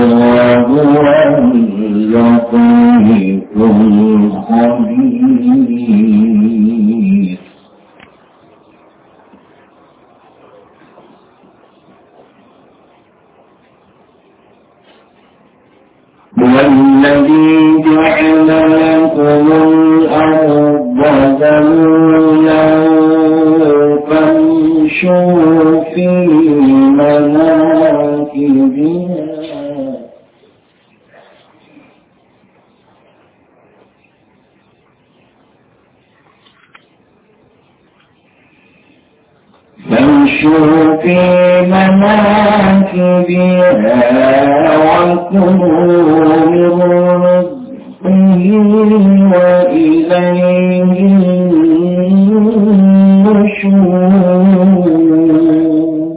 وهو اللطيف الخبير. هو الذي جعل لكم الأرض ذلولا فامشوا في مناكبها وكلوا من رزقه وإليه النشور.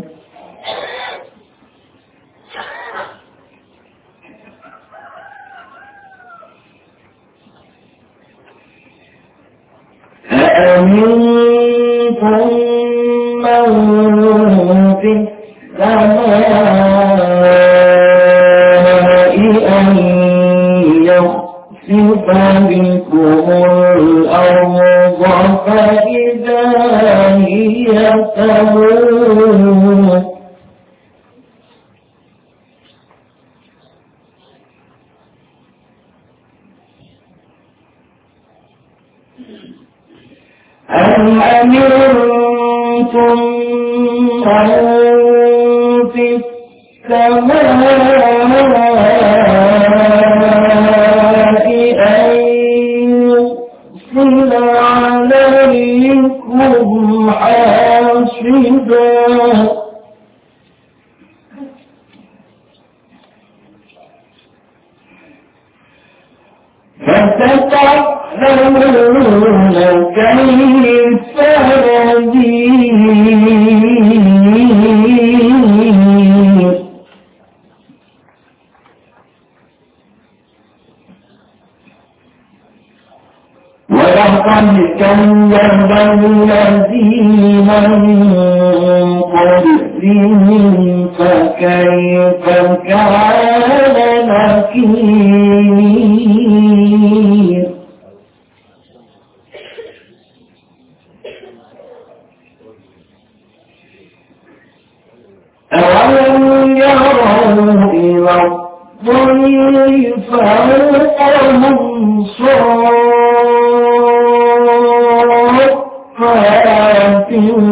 أأمنتم من في السماء أن يخسف بكم الأرض فإذا هي تمور. أم أمنتم من في السماء أن يرسل عليكم حاصبا فتتعلمون كيف نذير. ولقد كذب الذين من قبلهم فكيف كان نكير. أولم يروا إلى الطير فوقهم صافات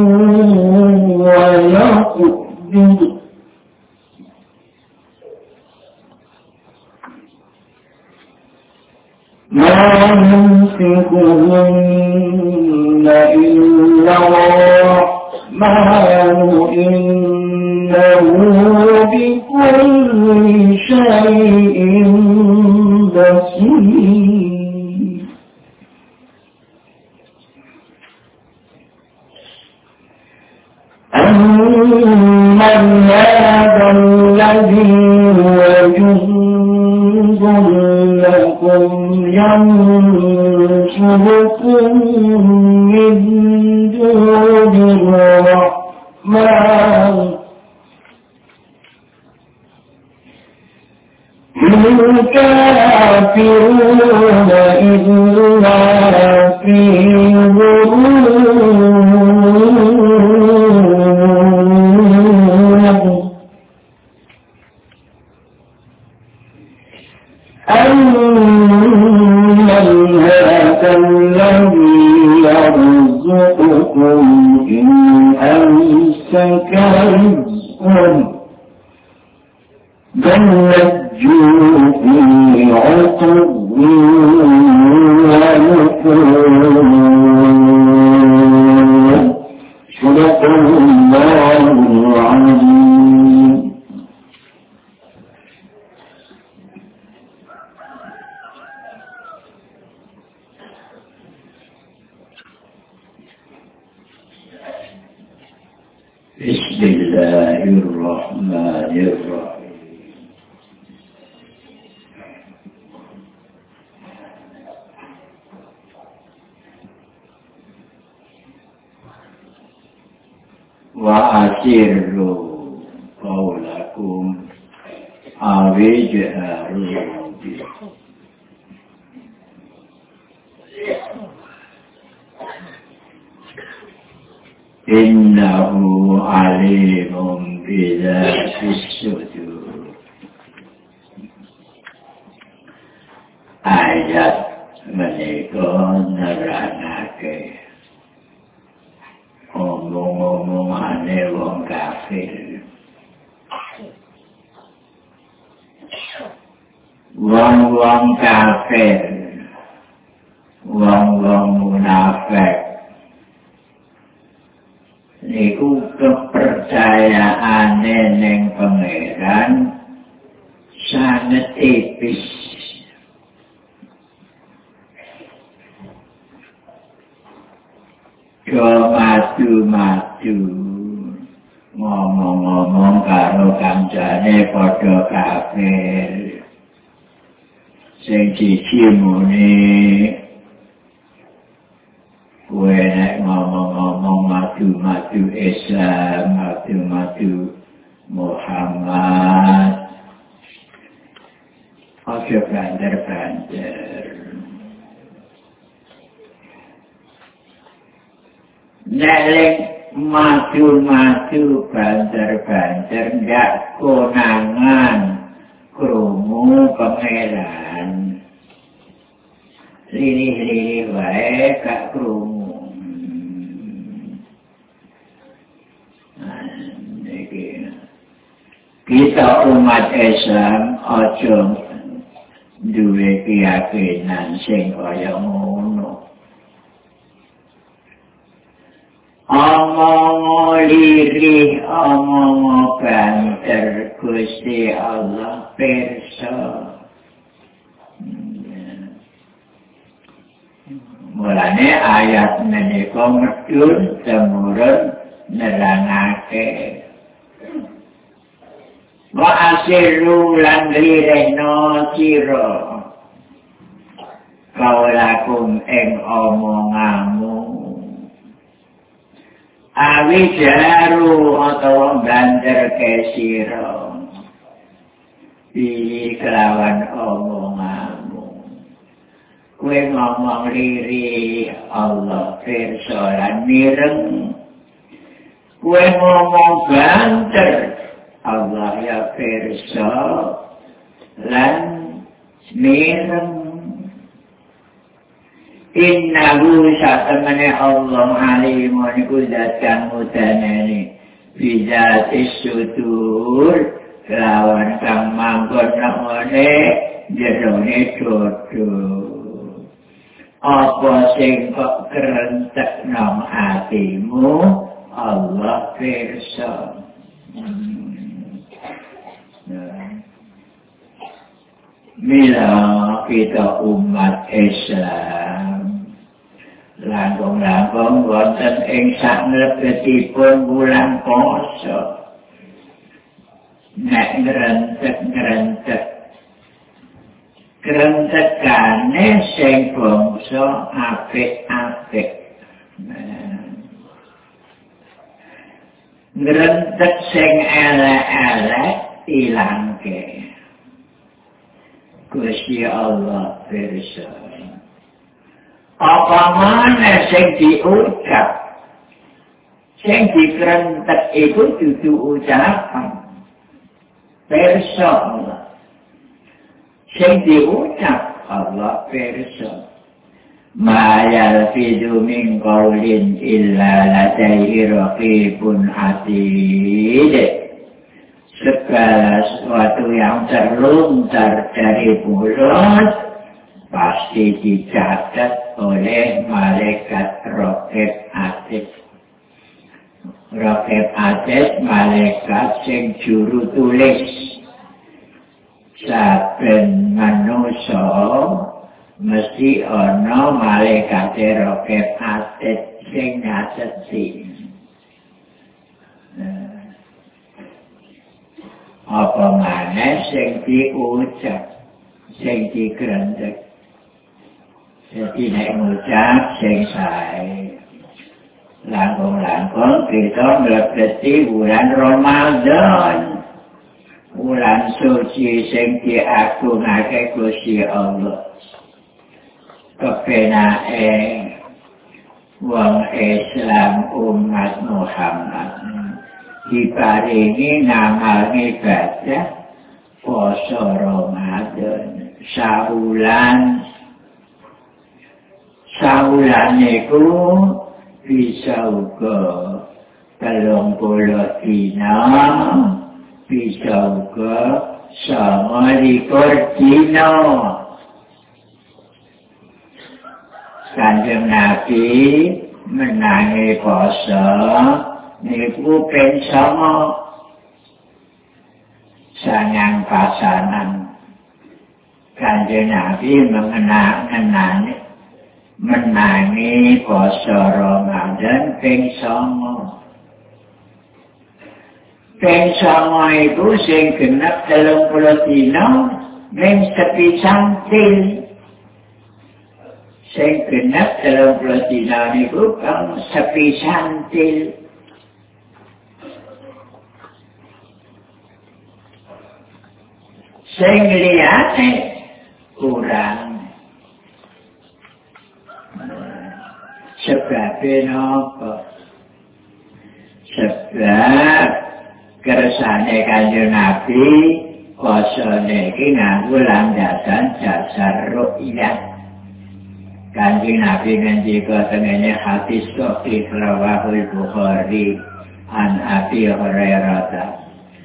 ويقبض ما يمسكهن إلا الرحمن إنه بكل شيء بصير. أمن هذا الذي هو جند لكم ينصركم من دون الرحمن إن الكافرون إلا في غرور. أمن هذا الذي يرزقكم إن أمسك رزقه بل لجوا في عتو ونفور. صدق الله العظيم. بسم الله الرحمن الرحيم. وأسروا قولكم awejharuti innahu alimun bidzatis sudur. Ayat menika nerangake omong-omongane wong kafir. Wong-wong kafir, wong-wong munafik niku kepercayaane ning pangeran sangat tipis. Maju-maju ngomong-ngomong karo kancane padha kafir. Sing siji muni kowe nek ngomong-ngomong maju-maju Islam, maju-maju Muhammad, aja banter-banter. Nek maju-maju banter-banter ndak konangan krungu pangeran. Lirih-lirih wae gak krungu. Kita umat Islam aja duwe keyakinan sing kaya ngono. Omong lirih, omong banter, Gusti Allah pirsa. Mulane ayat menika medhun temurun nerangake. Wa asiru lan lirihno sira kaulakum ing omongamu. Awi jaru atau banter kesiro pilih kelawan omongamu. Kue ngomong liri Allah pirsa lan mireng. Kue ngomong banter Allah ya pirsa lan mireng. Innahu satamane Allah alimun iku zat kang mudanani bizatis sudur lawan kang manggon namane jerone dodo. Apa sing kok kerentek nang atimu Allah pirsa. Mila kita umat Islam langkung-langkung wonten ing saknebetipun wulan poso. Nek ngrentekane sing bangsa apik-apik. Ngrentek sing elek-elek ilangke. Gusti Allah pirsa. Apa mana sing diucap, sing dikrentek itu dudu ucapan. Pirsa Allah. Sing diucap Allah pirsa. Ma yalfidu min qawlin illa ladaihi raqibun atid. Segala sesuatu yang terlontar dari mulut pasti dicatat oleh malaikat Raqib Atid. Raqib Atid malaikat sing juru tulis. Saben manusa mesti ana malaikat Raqib Atid sing nyateti. Apa maneh sing diucap, sing dikrentek. Jadi nek ngucap sing sae. Langkung-langkung kita mlebeti bulan Ramadan. wulan suci sing diagungake Gusti Allah. Kepenake wong Islam umat Muhammad diparingi ngamal ibadah poso Ramadan saulan niku bisa uga 30 dina bisa uga 29 dina. Kanjeng Nabi menangi poso niku ping 9 pasanan. Kanjeng Nabi menangi poso Ramadan ping 9. Ping 9 iku sing genep 30 dina ning sepisan til. Sing genep 30 dina niku kang sepisan til. Sing liyane kurang. Sebabnya napa? Sebab kersane Kanjeng Nabi posone iki nganggo landasan dasar ru'yat. Kanjeng Nabi ngendika tengene hadis sahih rawahul Bukhari an Abi Hurairah.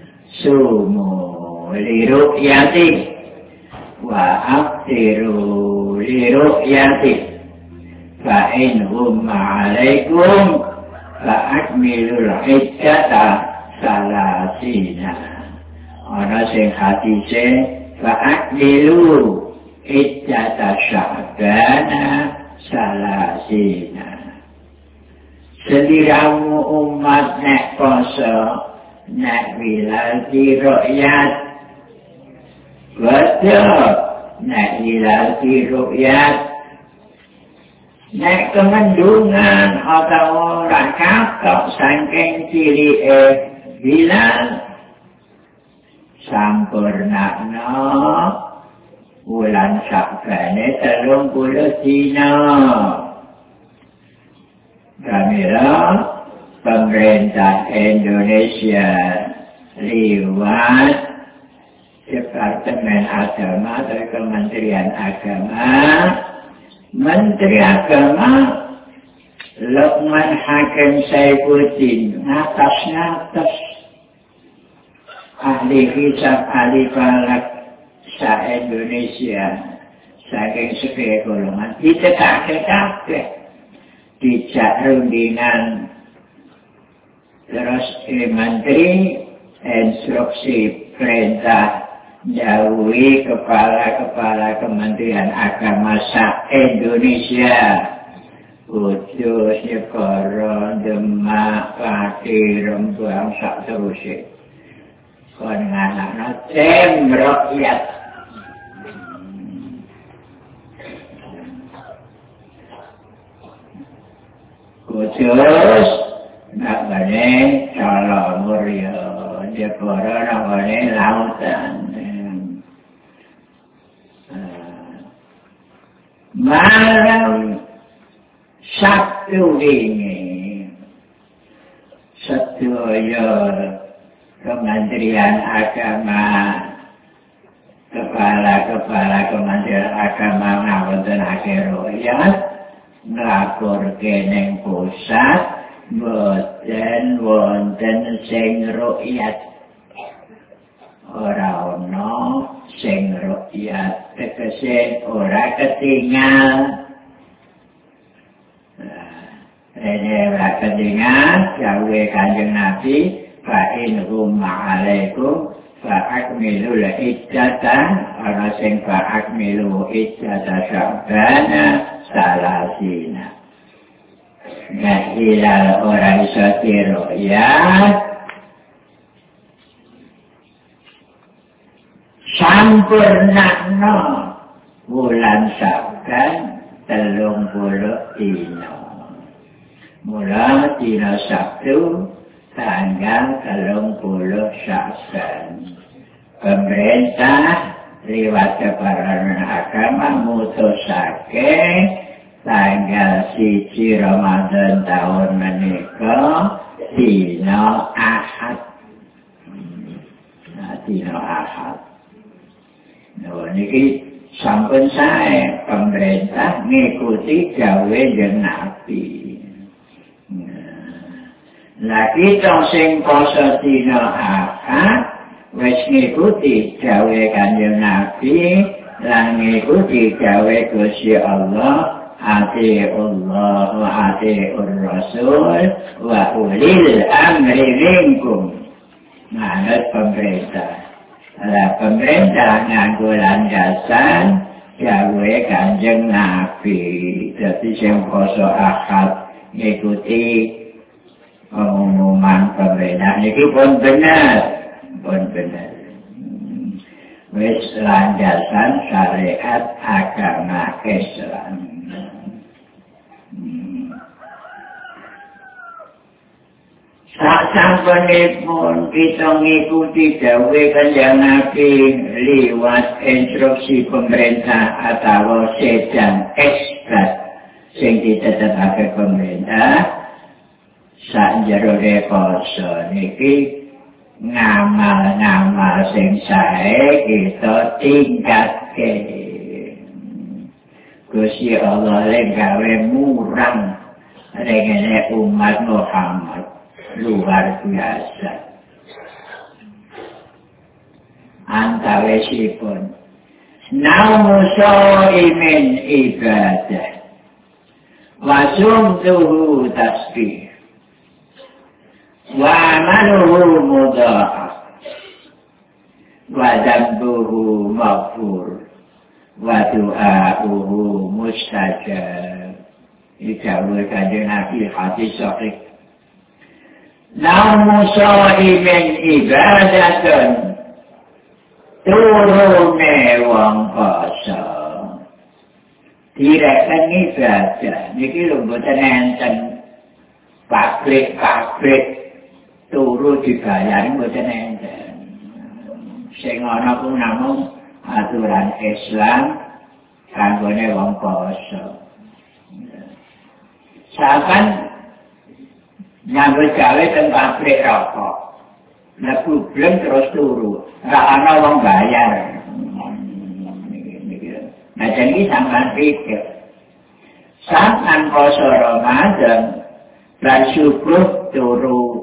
Sumu li ru'yati wa aftiru li ru'yati fa in humma alaikum fa akmilul iddata salasina. Ana sing hadise fa akmilu iddata sya'bana salasina. Seliramu umat nek poso nek wilati ru'yat betul nek wilati ru'yat nek kemendungan atau orang katok saking cilike bilang sampurnakno bulan Sya'bane 30 dina. Kamera pemerintah Indonesia lewat Departemen Agama atau Kementerian Agama, Menteri Agama Lukman Hakim Saifuddin ngatas ahli hisab ahli falak se-Indonesia saking segi golongan ditekake kabeh dijak rundingan terus menteri instruksi perintah jauhi kepala-kepala Kementerian Agama se-Indonesia Kudus, Jepara, Demak, Pati, Rembang, sak terusé kon nganakna tim rakyat. Kudus namanya Cala Muria, Jepara namanya Lautan. Malam Sabtu ini sedaya Kementerian Agama kepala-kepala Kementerian Agama ngawonten akhir ru'yat nglaporke ning pusat boten wonten sing ru'yat ora ana sing ru'yat tegese ora ketinggal rene ora ketinggal dawuhe Kanjeng Nabi fa in humma alaikum fa akmilul iddata ana sing fa akmilu iddata sya'bana salasina. Nah hilal ora iso diru'yat sampurnakno wulan Sya'ban 30 dina. Mula dina Sabtu tanggal 30 Sya'ban. pemerintah lewat Departemen Agama mutusake tanggal 1 Ramadan tahun menika dina Ahad. Dina Ahad. Niki sampun sae pemerintah ngikuti gawe Kanjeng Nabi. Lah kita sing poso dina Ahad wis ngikuti gawe Kanjeng Nabi lan ngikuti gawe Gusti Allah, atiullah wa atiur rasul wa ulil amri minkum. Manut pemerintah. Lah pemerintah nganggo landasan gawe Kanjeng Nabi. Dadi sing poso Ahad ngikuti pengumuman pemerintah niki pun benar. Wis landasan syariat agama Islam. Sasampunipun kita ngikuti gawe Kanjeng Nabi liwat instruksi pemerintah atau sedang ekstrak sing ditetepake pemerintah sakjerone poso niki ngamal-ngamal sing sae kita tingkatke. Gusti Allah gawe murang rene umat Muhammad luar biasa. Antawisipun nausoimin ibadah wasumtuhu tasbih wa amaluhu mudha'af wa dzambuhu maghfur wa du'a'uhu mustajab. Dikawal Kanjeng Nabi hadis sahih. Naumu sha'imin ibadatun turune wong poso. Direken ibadah niki lho mboten enten pabrik turu dibayar mboten enten. Sing ana ku namung aturan Islam kanggone wong poso. Saban nyambut gawe teng pabrik rokok. Lah problem terus turu. Ora ana wong bayar. Nah jadi sampean pikir. Sampean poso Ramadan lan subuh turu.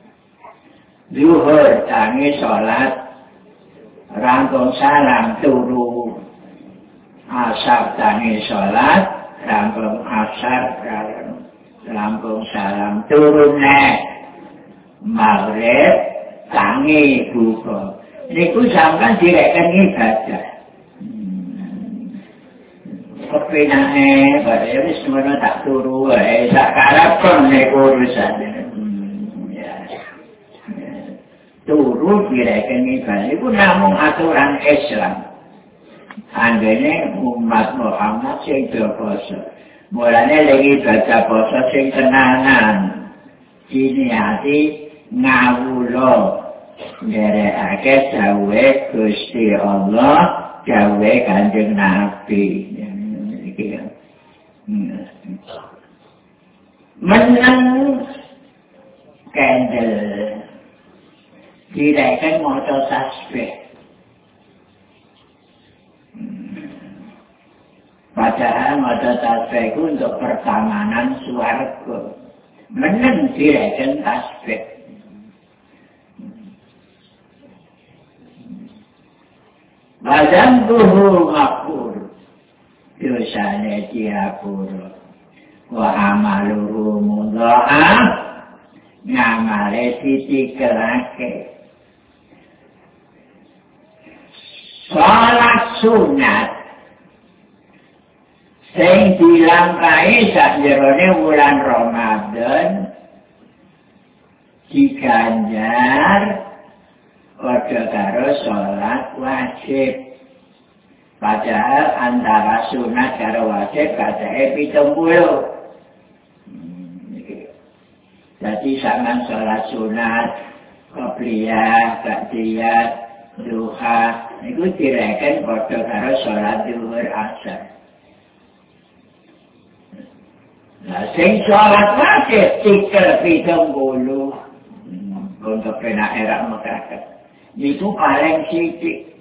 Zuhur tangi salat rangkong salam turu. Asar tangi salat rangkong asar rangkong salam turu nek. Maghrib tangi buka. Niku sampean direken ibadah. Kepinane bare wis menawa tak turu wae sak karepem nek urusan. Turu direken ibadah iku namung aturan Islam. Anggene umat Muhammad sing poso. Mulane lagi baca poso sing tenanan. Diniati ngawula nderekake dawuh Gusti Allah, dawuh Kanjeng Nabi. Menang kendel direken maca tasbih. Padahal maca tasbih itu untuk pertamanan swarga. Menang direken tasbih. Wadzambuhu maghfur. Dosane diapura. Wa amaluhu mudha'af. Ngamale ditikelake. Salat sunat sing dilampahi sakjerone wulan Ramadan diganjar padha karo salat wajib. Padahal antara sunat karo wajib kadake 70. Jadi sampean salat sunat, qobliyah, ba'diyah, duha niku direken padha karo salat zuhur asar. Lah sing salat wae tikel 70 untuk penak era masyarakat. Niku paling sithik.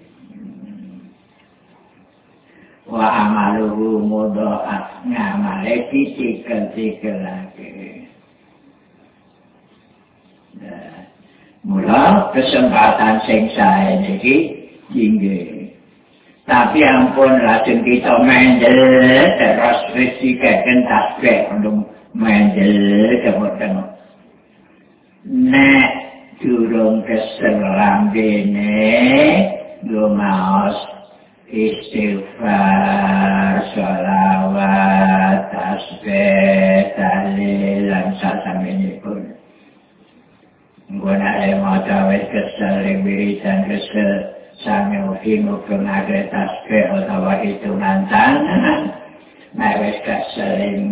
Wa amaluhu mudha'af ngamale tikel lagi. Mula kesempatan sing sae niki inggih. Tapi ampun lajeng kita mendel terus wis dikeken tasbih untuk mendel kemudian. Nek durung kesel lambene lumaos istighfar, sholawat, tasbih, tahlil lan sasampunipun. Guna maca wis kesel wiridan kesel sami mugi-mugi ngagre tasbih utawa hitungan tangan. Nek wis kesel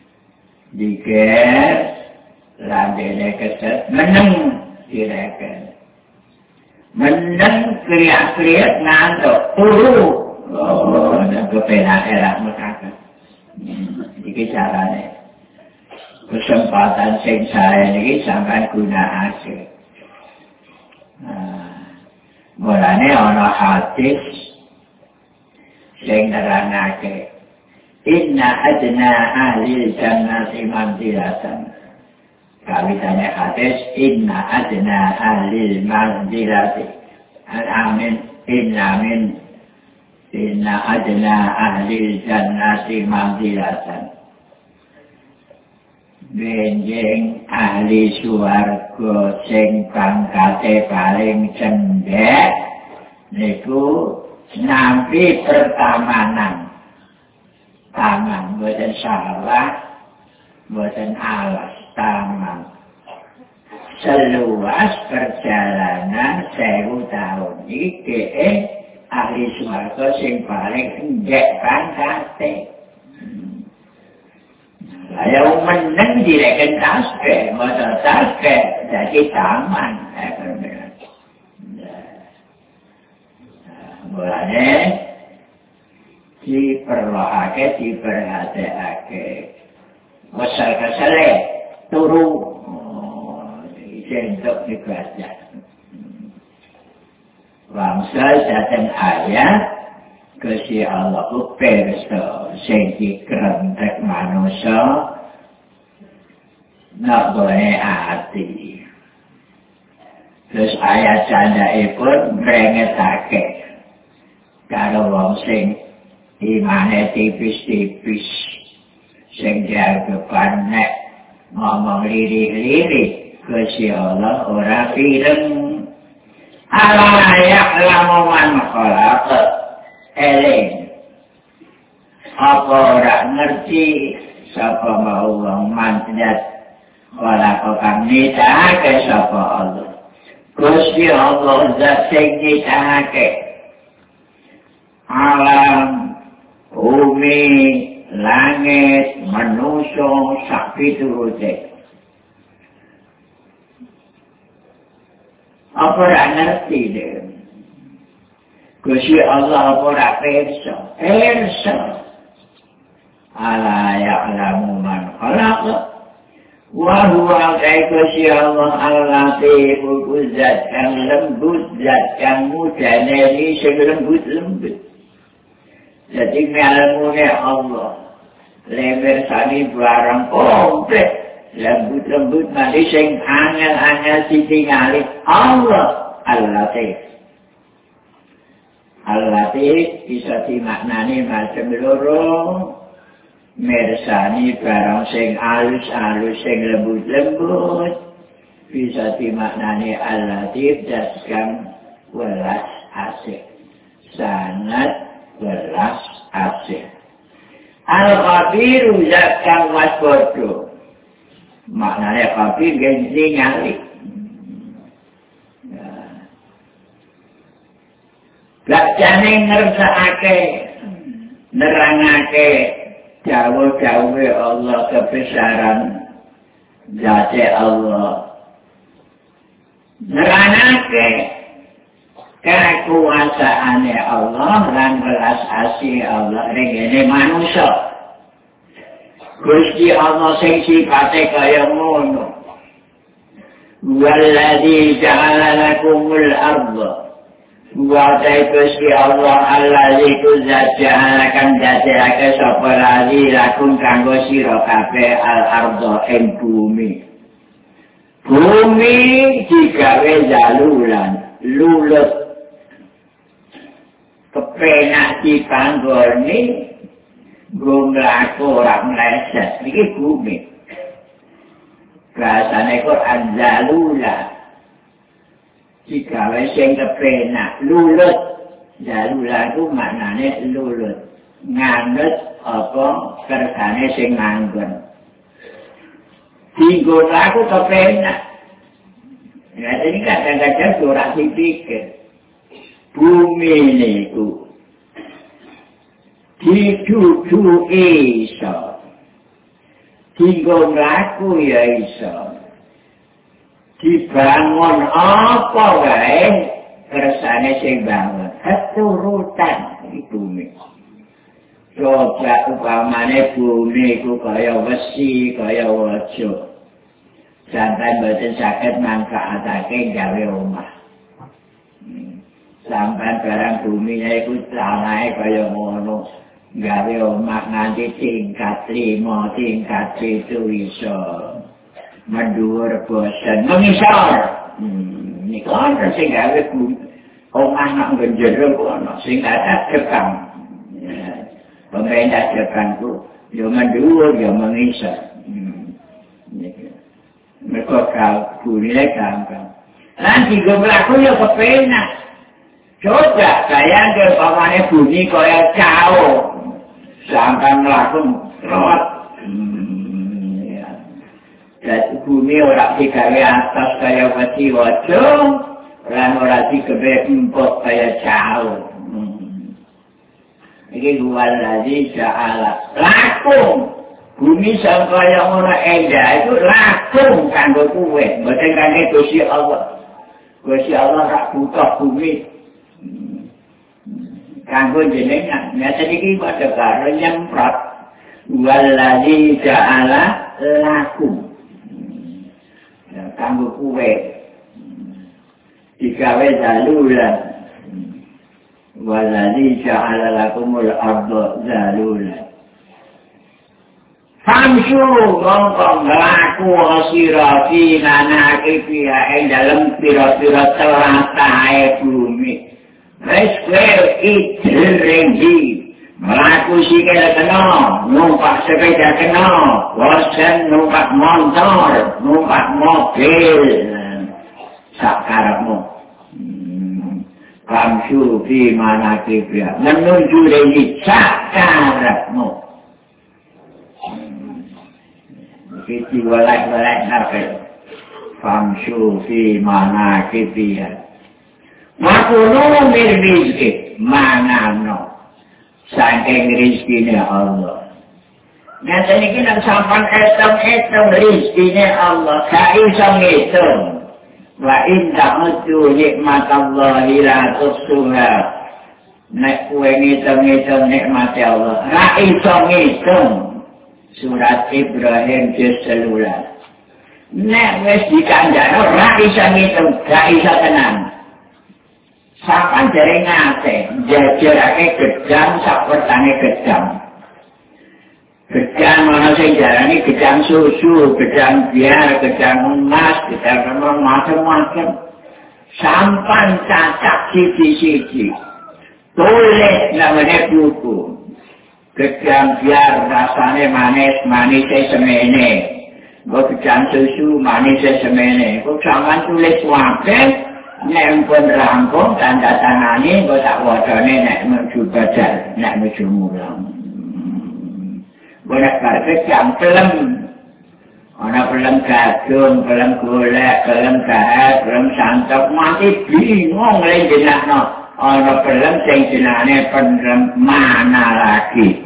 diger lambene kesel meneng direken. Meneng kriak-kriak ngantuk turu. Oh, dan kepenak erak mekakan. Iki carane. Kesempatan sing saya ini sampai gunakake. Mulane ana hadis sing nerangake inna adna ahli jannati manzilatan. Kawitane hadis inna adna ahli manzilati. Amin inna adna ahli jannati manzilatan. Benjing ahli swarga sing pangkate paling cendhek niku nampi pertamanan. Taman boten salah, boten alas taman. Seluas perjalanan 1000 tahun iki ahli swarga sing paling cendhek pangkate. Saya meneng direken tasbih, maca tasbih jadi taman. Mulane diperlohake, diperhatekake. Kesel-kesele turu jentuk dibaca. Bangsa datang ayat Gusti Allah ku pirsa sing dikrentek manusa nak boleh hati. Terus ayat candhaipun mrengetake karo wong sing imane tipis-tipis sing jagepan nek ngomong lirik-lirik Gusti Allah ora pireng. Ala ya'lamu man khalaq eling. Apa ora ngerti sapa mau wong manjat ora kok nitake sapa Allah. Gusti Allah zat sing nitake alam bumi langit manusia sak piturute. Apa ora ngerti deh. Gusti Allah ora pirsa. Ala ya'lamu man khalaq wa huwa Gusti Allah al-latiful zat kang lembut, zat kang mudane li sing lembut. Jadi ngalmune Allah lebar sani barang komplit lembut nanti sing angel ditingali Allah al-latif. Al-latif bisa dimaknani macam loro. Mersani barang sing alus-alus sing lembut bisa dimaknani al-latif daskan welas asih, sangat welas asih. Al-khabiru zakang wasbodo maknanya khabir genji nyalik. Gak jane ngersakake nerangake jauh-jauh Allah kebesaran zat Allah. Nerangake kekuasaane Allah lan welas asih Allah ning manusia. Gusti Allah sing sifate kaya ngono. Walladzi ja'ala lakumul ardha. Wa Gusti Allah allazi ja'ala kang dadekake sapa lali lakum kanggo sira kabeh al-ardha ing bumi. Bumi digawe jalulan, lulut. Kepenak dipanggoni gumlaku ora meleset iki bumi bahasane Quran jalula digawe sing kepenak lulut jalula itu maknane lulut nganut apa kersane sing manggon digolaku kepenak ya ini kadang-kadang ora dipikir bumi niku didudu iso dienggo mlaku ya iso dibangun apa wae kersane sing bangun keturutan iki bumi coba upamane bumi ku kaya wesi kaya waja sampeyan mboten saged manfaatake gawe omah sampai barang bumi itu tanahnya kaya ngono gawe omah nganti tingkat 5 tingkat 7 iso mendur bosan mengisor ini kan sing gawe omah nak njero kono sing ada Jepang pemerintah Jepang ku yo mendur yo mengisor mereka kau nilai gampang nanti gue berlaku yo kepenak. Coba bayangkan pamane bumi kaya cao sampai melakukan rot dan bumi orang digawe atas kaya wati wajo dan orang digawe empuk kaya cao ini walladzi ja'ala lakum bumi sampai yang orang endah itu lakum kanggo kowe mboten kangge Gusti Allah rak butuh bumi kanggo jenengan nyata iki padha karo nyemprot walladzi ja'ala lakum kanggo kowe digawe dalulan walladzi ja'ala lakumul ardha dalulan famshu mongko mlaku sira fi manaqibiha ing dalem pira-pira tlatah bumi wis kowe iki rengi mlaku sikile kena numpak sepeda kena wasen numpak motor numpak mobil sakarepmu famshu fi manaqibiha menuju rengi sakarepmu iki walak-walak nape famshu fi manaqibiha Makunu min rizki manano saking rizkine Allah. Nanti ini nak sampan etam rizkine Allah gak iso ngitung. Wa inda mutu nikmat Allah la tusuha. Nek kowe ngitung nikmat Allah gak iso ngitung. Surat Ibrahim juz 11. Nek wis dikandhani ora iso ngitung gak iso tenang. Sapan dari ngate, jajarake gedang sapertane gedang. Gedang mana sing jarane gedang susu, gedang biar, gedang emas, gedang macam-macam. Sampan cacak siji-siji. Tulis namanya buku. Gedang biar rasane manis semene. Gedang susu manis semene. Kok sampan tulis wae. Nek pun rampung tanda tangani kok tak wacane nek menuju badal nek menuju mulang boleh karpet jam film ana film gadung film golek film karet film santok mati bingung lek jenakno ana film sing jenenge film mana lagi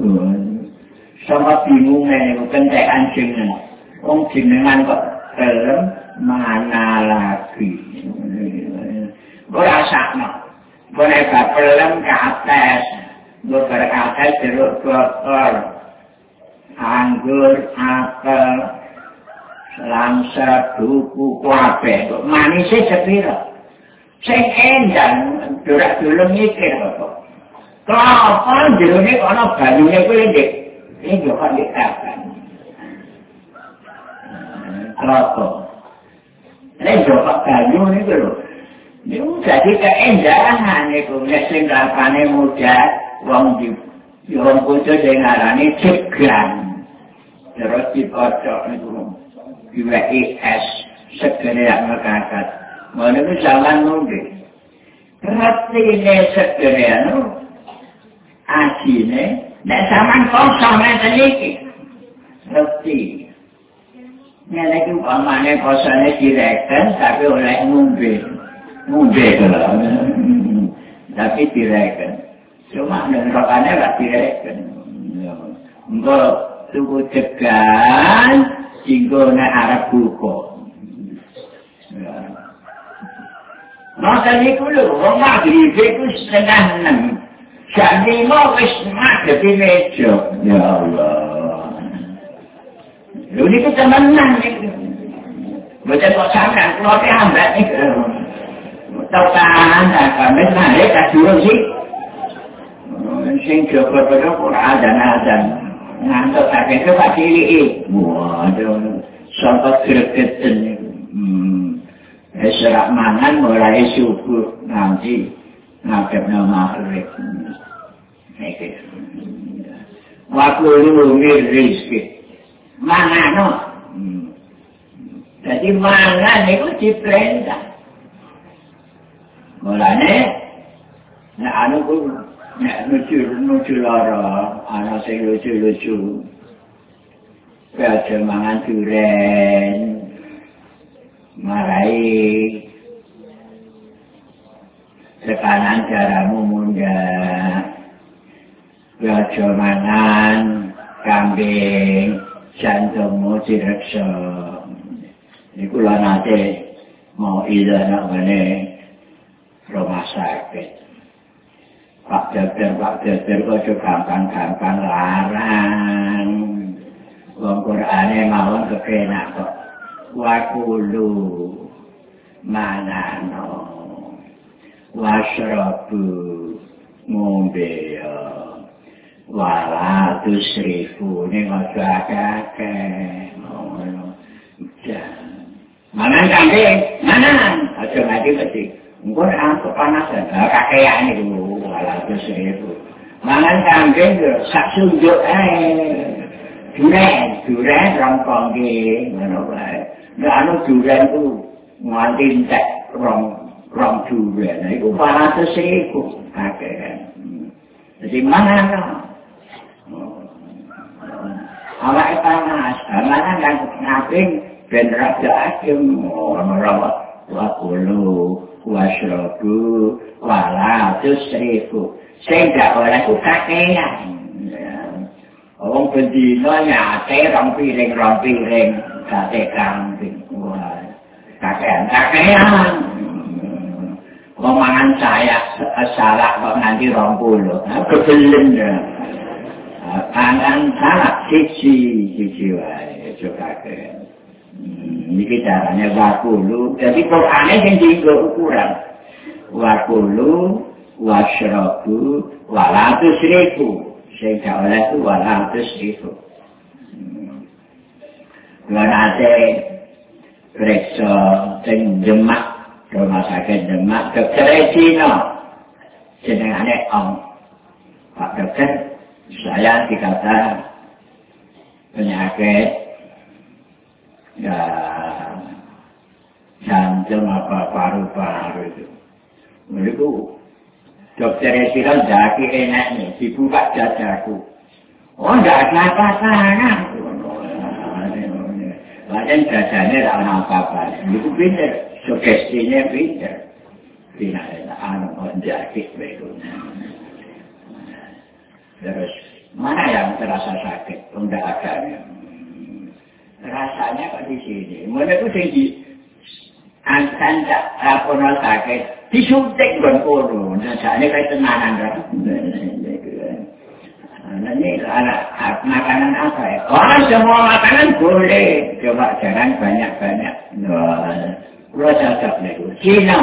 sama bingung nek kentekan jeneng wong jenengan kok film mana lagi ora sakno. Boleh kapelem kates, berkates jeruk bokor, anggur, apel, langsa, duku, kabeh. Manisnya sepiro. Sing endang, durak dulu mikir kok. Kelapa jerone ana banyune kuwi ndek. Iki kok ndek kapan. Kelapa. Nek kok banyu niku lho. Niku dadi keendahan niku nek sing rapane muda wong di wong kudu sing ngarani jegan. Terus dipocok niku. Diweki es segere yang ngangkat. Ngono ku jalan nunggu. Ratine segere anu asine nek sampean kosong ngeten iki. Reti. Nek iki umpamane kosone direken tapi oleh ngombe. Ngombe lho. Tapi direken. Cuma nerokane ora direken. Engko tuku jegan singgo nek arep buka. Maka niku lho, wong maghrib iku setengah 6. Jam 5 wis madhep meja. Ya Allah. Lho niku temenan niku. Mboten kok sampean kula ki ambek niku. Tekan sampean nare kadurung sih. Sing jogo-jogo ora ada-ada. Ngantuk sakit Pak ciliki. Waduh, sampai gregeten niku. Serak mangan mulai subuh nanti ngadepno maghrib. Iki. Waktu lu rezeki. Mangano. Jadi mangan itu diperintah. Mulane nek anu ku nek nuju lara, ana sing lucu-lucu. Kayak mangan duren. Marai tekanan jaramu mundak Raja mangan kambing jantungmu direksa ini kula nate mau idah rumah sakit Pak dokter kok gampang-gampang larang wong Qur'ane mawon kepenak kok wakulu manano wasrabu ngombe wala tusrifu ning aja akeh ngono mangan kambing mangan aja mati engko aku panasan kakean niku wala tusrifu mangan kambing sak sunduk ae duren rongkong ki ngono wae nek anu duren ku nganti entek rong duren iku 400.000 akeh kan jadi mangan awake panas mangan kan ngaping ben raja akim ora wakulu wasrabu wala tusrifu sing gak oleh ku kakean wong bendina nyate rong piring sate kambing. Wah, kakean. Wong mangan saya salak kok nganti 20. Kebelen ya. Pangan salak siji wae aja kakean. Niki carane wakulu. Jadi Qur'ane sing dienggo ukuran. Wakulu wasyrabu wala tusrifu. Sing gak oleh ku wala tusrifu. Nate periksa sing Demak rumah sakit Demak dokter Cina jenengane Om Pak dokter saya dikata penyakit ya jantung apa paru-paru itu mereka dokter Cina jaki enaknya dibuka dadaku enggak ada apa-apa Badan dadanya tak ada apa-apa. Itu pinter. Sugestinya pinter. Tidak ada menjahit begitu. Terus, mana yang terasa sakit? Tidak ada. Rasanya kok di sini. Mereka tinggi. Antan tak rapono sakit. disuntik berkono. Nah, ini kayak tenanan kan. Nah, ini makanan apa ya? Oh, semua makanan boleh. Coba jangan banyak-banyak. Nah, gua cocok nih. Cina.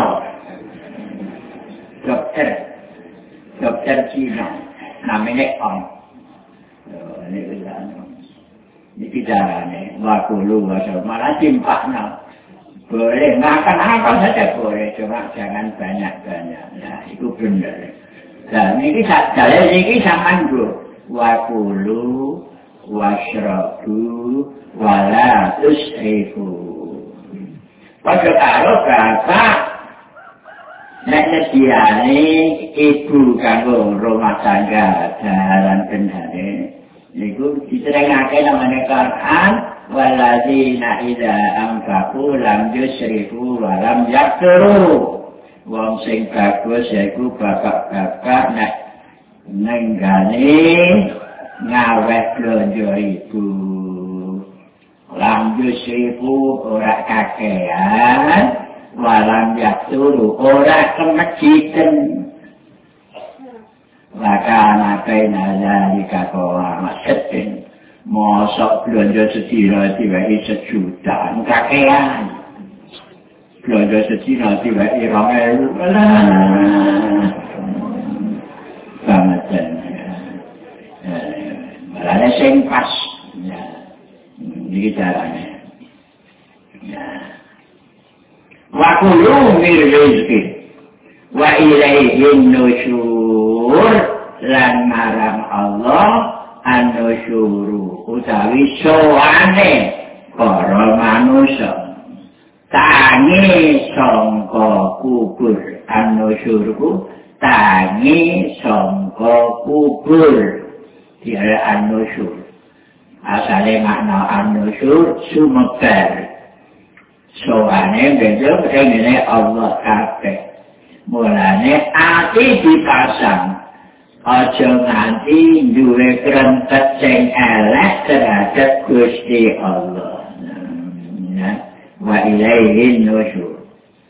Dokter Cina. Namanya Om. Ini bilang. Ini bicaranya. Wakulu, malah simpaknya. Boleh, makan apa saja boleh, cuma jangan banyak-banyak. Nah, itu benar. Dan ini dalil ini sama bro. Wakulu, washrabu, wala tusrifu. Pada karo bapak, nek nyediane ibu kanggo rumah tangga dalan bendane. Niku diterangake namanya Quran. Walladzina idza anfaqu lam yusrifu wa lam yaqturu. Wong sing bagus yaiku bapak-bapak nek nenggane ngaweh blonjo ibu. Lam yusrifu ora kakean, wa lam yaqturu ora kemejiten. Maka ana zalika qawamatun. Mosok belanja sedina diwai 1 juta, kakean. Belanja sedina diwai 2.000. Banget. Malah sing pas. Ya. Iki carane. Ya. Wa kullu min rizqi wa ilaihi nusyur lan marang Allah an-nusyuru utawi sowane para manusa tangi sangka kubur an-nusyuru tangi sangka kubur diare an-nusyur asale makna an-nusyur sumebar sowane bentuk ngene Allah kabeh mulane ati dipasang aja nganti duwe krentet sing elek terhadap Gusti Allah. Wa ilaihi nusyur.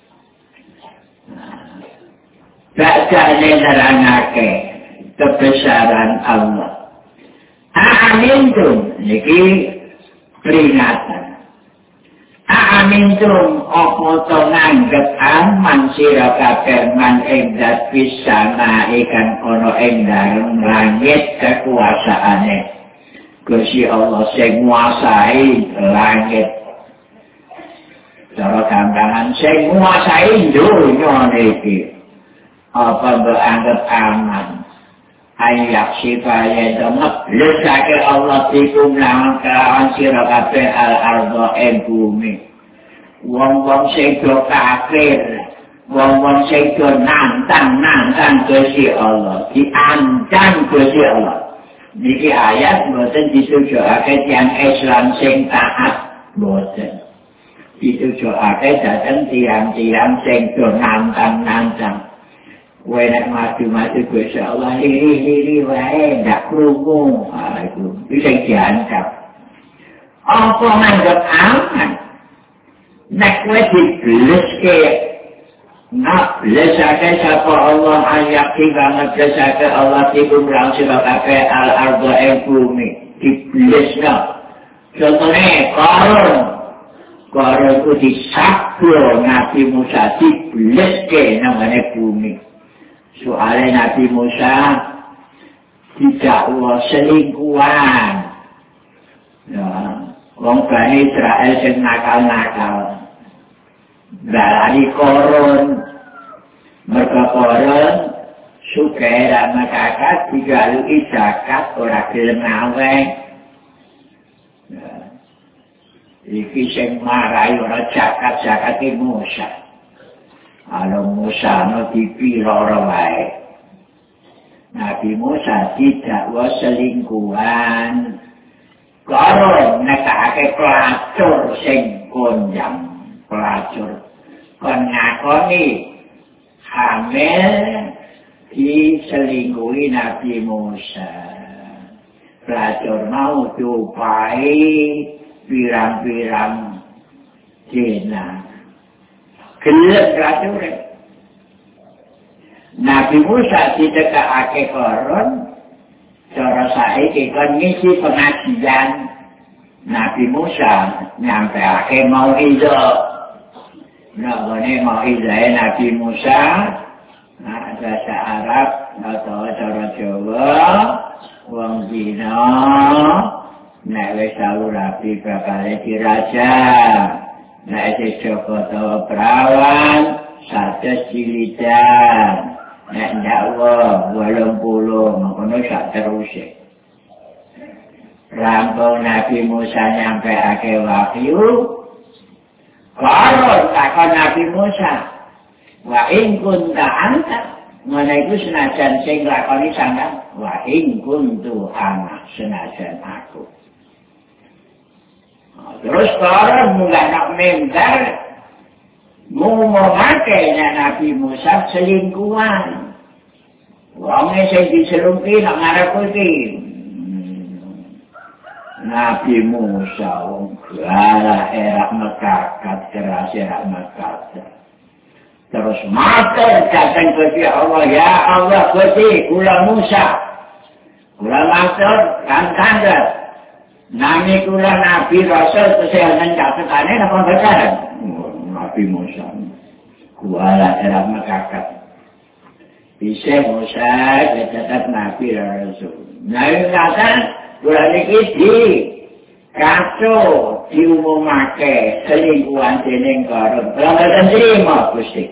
Bacane nerangake kebesaran Allah. Amintum niki peringatan. Amintum apa to nganggep aman sira kabeh man ing zat pisana ikan ana ing dalem langit kekuasaane. Gusti Allah sing nguasai langit. Cara gampangan sing nguasai donya niki. Apa mbok anggap aman? Ayak sifaya demek lesake Allah dikum lawan kelawan sira kabeh al-ardha ing bumi. Wong-wong sing do kafir, wong-wong sing do nantang Gusti Allah, diancam Gusti Allah. Niki ayat mboten ditujokake tiyang Islam sing taat, mboten. Ditujokake dhateng tiyang-tiyang sing do nantang. Kowe nek maju-maju Gusti Allah liri-liri wae ndak krungu. Ah iku sing diancam. Apa nganggep aman? Nek kowe dibleske nak blesake sapa Allah ayati banget blesake Allah dikumrang sira kabeh al-ardha ing bumi diblesna. Contone Qarun ku disabur Nabi Musa dibleske namanya bumi. Soalnya Nabi Musa didakwa selingkuhan. Ya, wong Bani Israel sing nakal-nakal. Dalani Qarun. Mergo Qarun sugih ra makakat digaluki zakat ora gelem ngaweh. Ya. Iki sing marai ora zakat iki Musa. Kalau Musa no dipira wae. Nabi Musa didakwa selingkuhan. Qarun nekake pelacur sing kondang, pelacur. Kon ngakoni hamil diselingkuhi Nabi Musa. Pelacur mau diupahi pirang-pirang dina. Gelap pelacure. Nabi Musa didekake koron cara saiki kon ngisi pengajian. Nabi Musa nyampeake mauizah. Nggone mauizah Nabi Musa bahasa Arab atau cara Jawa wong zina nek wis tau rapi bakal dirajam. Nek wis Joko perawan sates cilidan. Nek ndakwa 80 ngono sak teruse. Rampung Nabi Musa nyampeake wahyu. Karo takon Nabi Musa, wa in kunta anta, ngono iku senajan sing lakoni sampean, wa in kuntu ana senajan aku. Terus karo mulai nak mendar ngomongake Nabi Musa selingkuhan. Wong sing diselungki nak ngarep iki. Nabi Musa wong gara erak mekakat keras erak mekakat. Terus matur datang ke Allah, ya Allah Gusti kula Musa. Kula matur kandhang. Nami kula Nabi Rasul kesehatan catetane napa bener? Nabi Musa. Kuala erak mekakat. Bisa Musa catat Nabi Rasul. Nabi kata kula niki di kaso diumumake selingkuhan dening Korun. Kula mboten trima Gusti.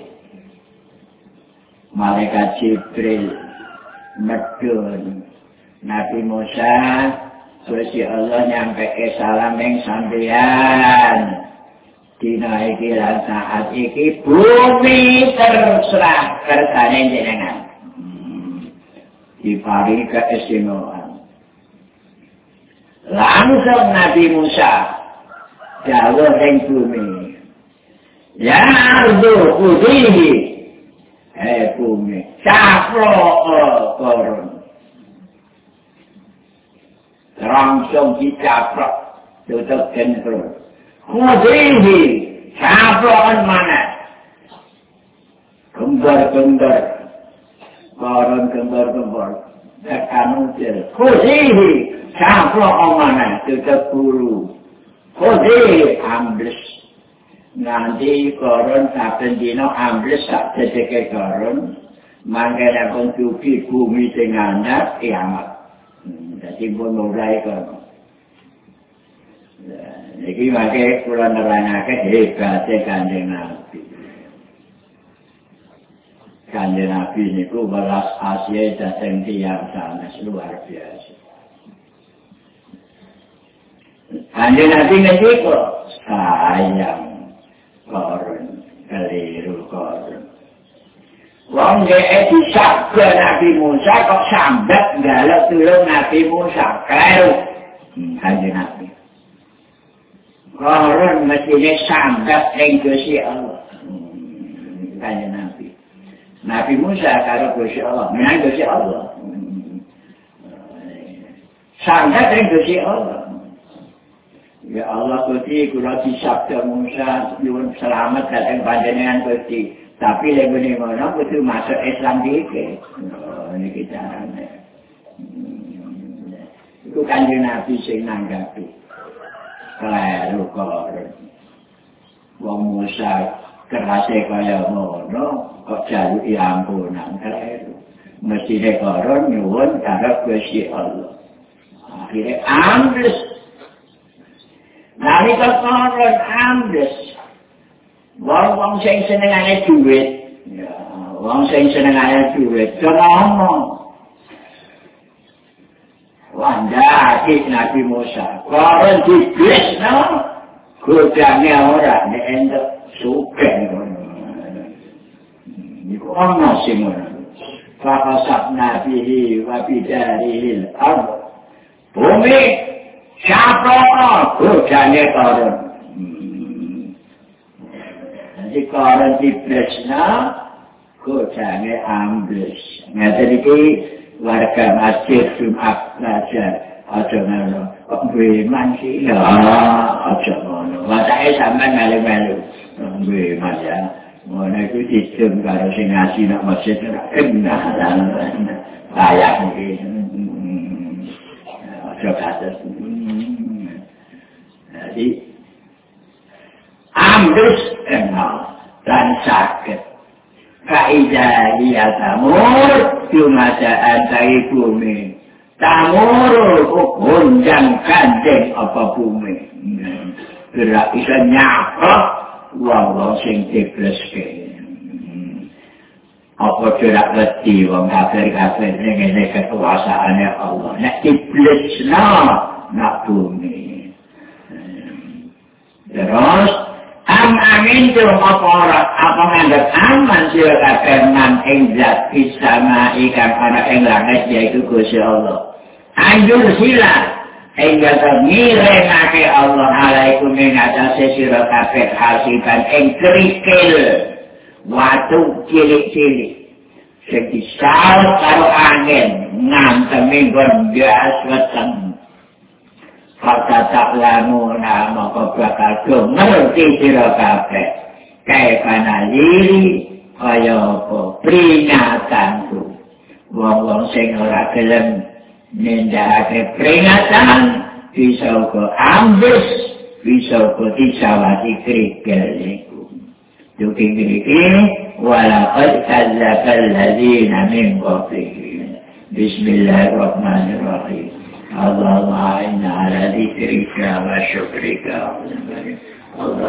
Malaikat Jibril medun Nabi Musa, Gusti Allah nyampeke salam ing sampeyan. Dina iki lan saat iki bumi terserah kersane jenengan. Diparingi keistimewaan. Langsung Nabi Musa dawuh ing bumi. Ya ardu kudihi. Bumi. Capro Korun. Langsung dicaprok. Tutup kentrol. Kudihi. Capro mana? Gembar-gembar. Korun gembar-gembar. Dekanujil. Kudihi. Capro mana? Tutup bulu. Kudihi. Ambles. Nanti Korun saben dina ambles sak dedeke Korun mangkene pun cuci bumi sing andhap kiamat. Dadi pun mulai kono. Iki mangke kula nerangake hebate Kanjeng Nabi. Kanjeng Nabi niku welas asih dhateng tiyang sanes luar biasa. Kanjeng Nabi ngendika sayang Korun, keliru Korun. Wong dhek disabda Nabi Musa kok sambat ngaluk tulung Nabi Musa. Keliru. Kanjeng Nabi. Korun mestine sambat ing Gusti Allah. Kanjeng Nabi. Nabi Musa karo Gusti Allah, menang Gusti Allah. Sambat ing Gusti Allah. Ya Allah Gusti kula disabda Musa nyuwun selamat dhateng panjenengan Gusti. Tapi lek ngene ngono kudu masuk Islam dike. Niki carane. Iku Kanjeng Nabi sing nanggapi. Keliru Korun. Wong Musa kerase kaya ngono kok jaluki ampunan keliru. Mestine Korun nyuwun karo Gusti Allah. Akhire ambles. Nalika Korun ambles, wong sing senengane dhuwit, ya, wong sing senengane dhuwit, ngomong. Wandhaki Nabi Musa, Korun dibresno, godane ora nek entuk sugih ngono. Niku ana sing ngono. Fakasab nabihi wa bidarihil ardh. Bumi siapa godane Korun. Jadi Korun dibresna godane ambles. Ngaten iki warga masjid Jumat belajar aja ngono. Kok beman sih? Ya aja ngono. Watake sampean melu-melu. Beman ya. Ngono iku sistem karo sing ngaji nang masjid ora kenalan. Kayak iki. Aja kados. Jadi ambles kenal dan sakit. Kaidah dia tamur cuma dari bumi. Tamur gonjang gandeng apa bumi. Gerak bisa nyapa wong sing dibleske. Apa gerak ngerti wong kafir-kafir ngene kekuasaane Allah. Nek diblesna nak bumi. Terus amin itu apa nganggap aman sira kabeh man ing zat bisama ikan ana ing langit yaitu Gusti Allah. Anjur sila ing gata mirengake Allah alaikum ing atase sira kabeh hasiban ing kerikil watu cilik-cilik sing disaut karo angin ngantemi nggon gas weteng. Kata tak lamu nama kau bakal ngerti sira kabeh kaya panaliri kaya apa peringatanku wong-wong sing ora gelem nindakake peringatan bisa uga ambes bisa uga disawati krikil iku duki ngriki walaqad kadzdzabal ladzina min qablihim bismillahirrahmanirrahim اللهم أعنا على ذكرك وشكرك